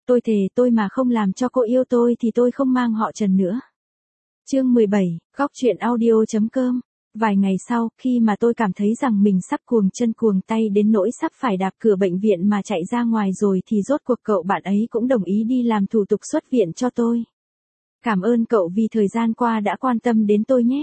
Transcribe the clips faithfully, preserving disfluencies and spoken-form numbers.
Tôi thề tôi mà không làm cho cô yêu tôi thì tôi không mang họ Trần nữa. Chương mười bảy, góc truyện audio.com. Vài ngày sau, khi mà tôi cảm thấy rằng mình sắp cuồng chân cuồng tay đến nỗi sắp phải đạp cửa bệnh viện mà chạy ra ngoài rồi thì rốt cuộc cậu bạn ấy cũng đồng ý đi làm thủ tục xuất viện cho tôi. Cảm ơn cậu vì thời gian qua đã quan tâm đến tôi nhé.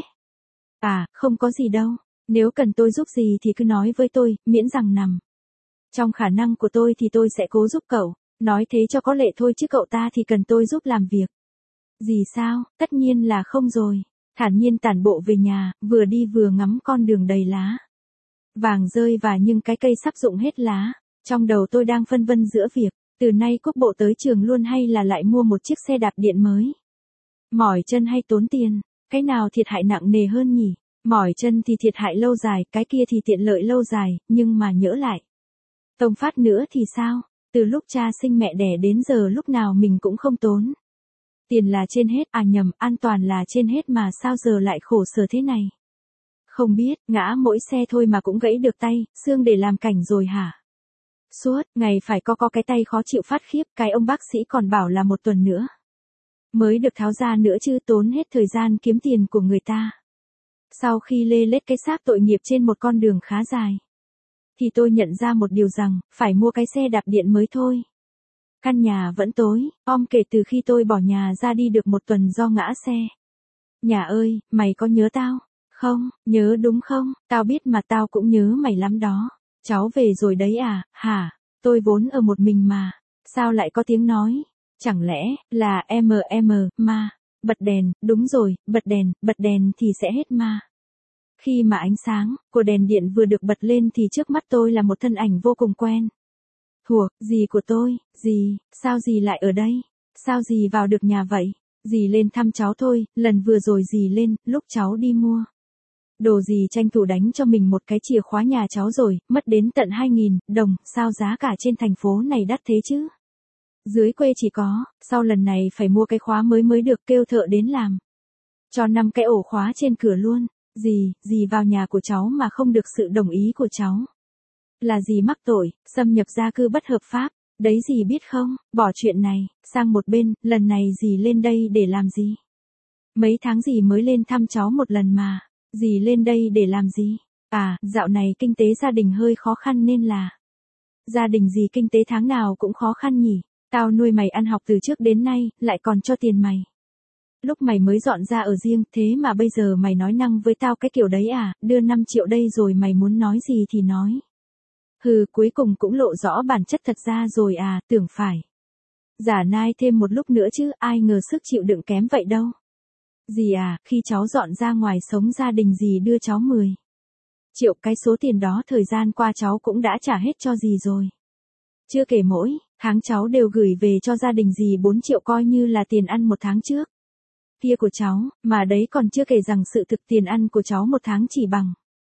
À, không có gì đâu. Nếu cần tôi giúp gì thì cứ nói với tôi, miễn rằng nằm trong khả năng của tôi thì tôi sẽ cố giúp cậu. Nói thế cho có lệ thôi chứ cậu ta thì cần tôi giúp làm việc gì sao? Tất nhiên là không rồi. Thản nhiên tản bộ về nhà, vừa đi vừa ngắm con đường đầy lá vàng rơi và những cái cây sắp rụng hết lá. Trong đầu tôi đang phân vân giữa việc, từ nay cúp bộ tới trường luôn hay là lại mua một chiếc xe đạp điện mới. Mỏi chân hay tốn tiền, cái nào thiệt hại nặng nề hơn nhỉ? Mỏi chân thì thiệt hại lâu dài, cái kia thì tiện lợi lâu dài, nhưng mà nhỡ lại tông phát nữa thì sao? Từ lúc cha sinh mẹ đẻ đến giờ lúc nào mình cũng không tốn tiền là trên hết, à nhầm, an toàn là trên hết mà sao giờ lại khổ sở thế này? Không biết, ngã mỗi xe thôi mà cũng gãy được tay, xương để làm cảnh rồi hả? Suốt ngày phải co co cái tay khó chịu phát khiếp, cái ông bác sĩ còn bảo là một tuần nữa mới được tháo ra nữa chứ, tốn hết thời gian kiếm tiền của người ta. Sau khi lê lết cái xác tội nghiệp trên một con đường khá dài, thì tôi nhận ra một điều rằng, phải mua cái xe đạp điện mới thôi. Căn nhà vẫn tối, om kể từ khi tôi bỏ nhà ra đi được một tuần do ngã xe. Nhà ơi, mày có nhớ tao? Không, nhớ đúng không? Tao biết mà tao cũng nhớ mày lắm đó. Cháu về rồi đấy à, hả? Tôi vốn ở một mình mà. Sao lại có tiếng nói? Chẳng lẽ, là em em, ma? Bật đèn, đúng rồi, bật đèn, bật đèn thì sẽ hết ma. Khi mà ánh sáng của đèn điện vừa được bật lên thì trước mắt tôi là một thân ảnh vô cùng quen thuộc. Dì của tôi, dì, sao dì lại ở đây? Sao dì vào được nhà vậy? Dì lên thăm cháu thôi, lần vừa rồi dì lên, lúc cháu đi mua đồ dì tranh thủ đánh cho mình một cái chìa khóa nhà cháu rồi, mất đến tận hai nghìn đồng, sao giá cả trên thành phố này đắt thế chứ? Dưới quê chỉ có, sau lần này phải mua cái khóa mới mới được, kêu thợ đến làm cho năm cái ổ khóa trên cửa luôn. Dì, dì vào nhà của cháu mà không được sự đồng ý của cháu là dì mắc tội xâm nhập gia cư bất hợp pháp, đấy dì biết không? Bỏ chuyện này sang một bên, lần này dì lên đây để làm gì? Mấy tháng dì mới lên thăm cháu một lần mà, dì lên đây để làm gì? À, dạo này kinh tế gia đình hơi khó khăn nên là. Gia đình dì kinh tế tháng nào cũng khó khăn nhỉ? Tao nuôi mày ăn học từ trước đến nay, lại còn cho tiền mày lúc mày mới dọn ra ở riêng, thế mà bây giờ mày nói năng với tao cái kiểu đấy à? Đưa năm triệu đây rồi mày muốn nói gì thì nói. Hừ, cuối cùng cũng lộ rõ bản chất thật ra rồi à, tưởng phải giả nai thêm một lúc nữa chứ, ai ngờ sức chịu đựng kém vậy đâu. Dì à, khi cháu dọn ra ngoài sống gia đình dì đưa cháu mười triệu, cái số tiền đó thời gian qua cháu cũng đã trả hết cho dì rồi. Chưa kể mỗi tháng cháu đều gửi về cho gia đình dì bốn triệu coi như là tiền ăn một tháng trước kia của cháu, mà đấy còn chưa kể rằng sự thực tiền ăn của cháu một tháng chỉ bằng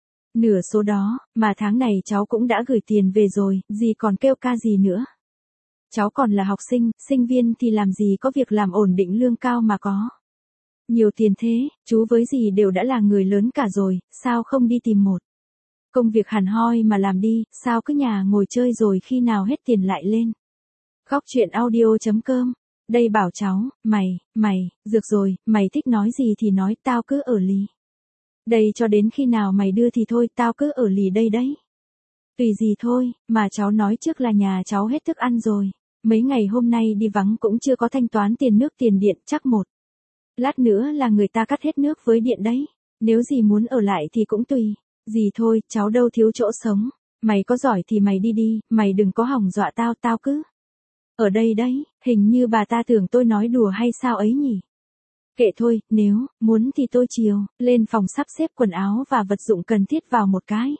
nửa số đó, mà tháng này cháu cũng đã gửi tiền về rồi, dì còn kêu ca gì nữa. Cháu còn là học sinh, sinh viên thì làm gì có việc làm ổn định lương cao mà có nhiều tiền thế, chú với dì đều đã là người lớn cả rồi, sao không đi tìm một công việc hẳn hoi mà làm đi, sao cứ nhà ngồi chơi rồi khi nào hết tiền lại lên. Góc truyện audio.com. Đây bảo cháu, mày, mày, dược rồi, mày thích nói gì thì nói, tao cứ ở lì đây cho đến khi nào mày đưa thì thôi, tao cứ ở lì đây đấy. Tùy gì thôi, mà cháu nói trước là nhà cháu hết thức ăn rồi. Mấy ngày hôm nay đi vắng cũng chưa có thanh toán tiền nước tiền điện, chắc một lát nữa là người ta cắt hết nước với điện đấy. Nếu dì muốn ở lại thì cũng tùy dì thôi, cháu đâu thiếu chỗ sống. Mày có giỏi thì mày đi đi, mày đừng có hòng dọa tao, tao cứ ở đây đấy. Hình như bà ta tưởng tôi nói đùa hay sao ấy nhỉ? Kệ thôi, nếu muốn thì tôi chiều lên phòng sắp xếp quần áo và vật dụng cần thiết vào một cái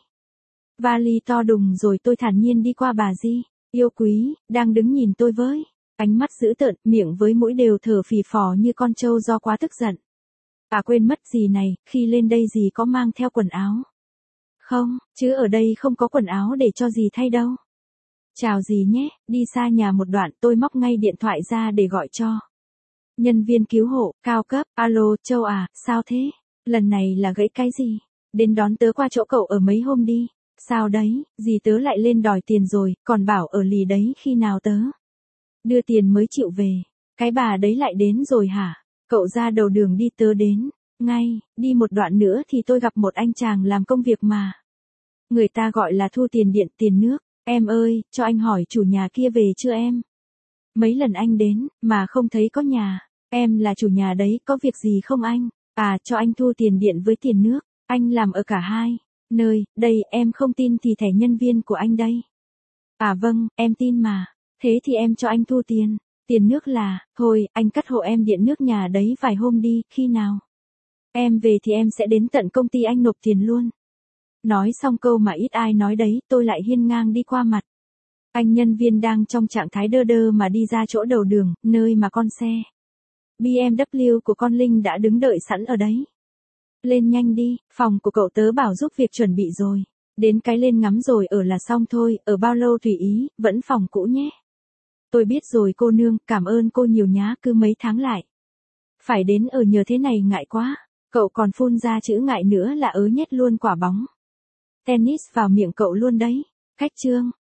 vali to đùng rồi tôi thản nhiên đi qua bà Di yêu quý đang đứng nhìn tôi với ánh mắt dữ tợn, miệng với mũi đều thở phì phò như con trâu do quá tức giận. À quên mất, dì này, khi lên đây dì có mang theo quần áo không? Chứ ở đây không có quần áo để cho dì thay đâu. Chào dì nhé. Đi xa nhà một đoạn, tôi móc ngay điện thoại ra để gọi cho nhân viên cứu hộ cao cấp. Alo, Châu à, sao thế? Lần này là gãy cái gì? Đến đón tớ qua chỗ cậu ở mấy hôm đi. Sao đấy, dì tớ lại lên đòi tiền rồi, còn bảo ở lì đấy, khi nào tớ Đưa tiền mới chịu về. Cái bà đấy lại đến rồi hả? Cậu ra đầu đường đi tớ đến. Ngay, đi một đoạn nữa thì tôi gặp một anh chàng làm công việc mà. Người ta gọi là thu tiền điện tiền nước. Em ơi, cho anh hỏi chủ nhà kia về chưa em? Mấy lần anh đến, mà không thấy có nhà. Em là chủ nhà đấy, có việc gì không anh? À, cho anh thu tiền điện với tiền nước. Anh làm ở cả hai nơi, đây, em không tin thì thẻ nhân viên của anh đây. À vâng, em tin mà. Thế thì em cho anh thu tiền. Tiền nước là, thôi, anh cắt hộ em điện nước nhà đấy vài hôm đi, khi nào? Em về thì em sẽ đến tận công ty anh nộp tiền luôn. Nói xong câu mà ít ai nói đấy, tôi lại hiên ngang đi qua mặt. Anh nhân viên đang trong trạng thái đơ đơ mà đi ra chỗ đầu đường, nơi mà con xe bê em vê của con Linh đã đứng đợi sẵn ở đấy. Lên nhanh đi, phòng của cậu tớ bảo giúp việc chuẩn bị rồi. Đến cái lên ngắm rồi ở là xong thôi, ở bao lâu tùy ý, vẫn phòng cũ nhé. Tôi biết rồi cô nương, cảm ơn cô nhiều nhá, cứ mấy tháng lại. Phải đến ở nhờ thế này ngại quá. Cậu còn phun ra chữ ngại nữa là ớ nhét luôn quả bóng tennis vào miệng cậu luôn đấy. Khách trương.